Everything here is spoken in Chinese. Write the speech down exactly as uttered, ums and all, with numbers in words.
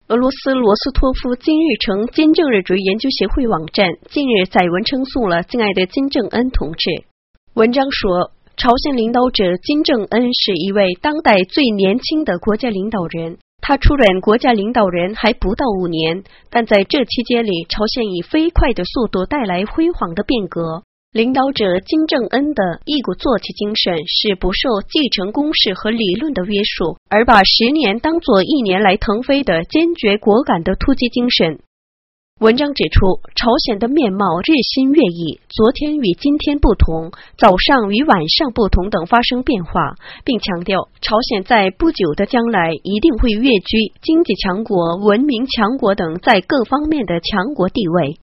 俄罗斯罗斯托夫今日称金正日主义研究协会网站近日载文称颂了敬爱的金正恩同志。文章说，朝鲜领导者金正恩是一位当代最年轻的国家领导人，他出任国家领导人还不到五年，但在这期间里，朝鲜以飞快的速度带来辉煌的变革。领导者金正恩的一鼓作气精神是不受继承公式和理论的约束，而把十年当作一年来腾飞的坚决果敢的突击精神。文章指出，朝鲜的面貌日新月异，昨天与今天不同，早上与晚上不同等发生变化，并强调朝鲜在不久的将来一定会跃居经济强国、文明强国等在各方面的强国地位。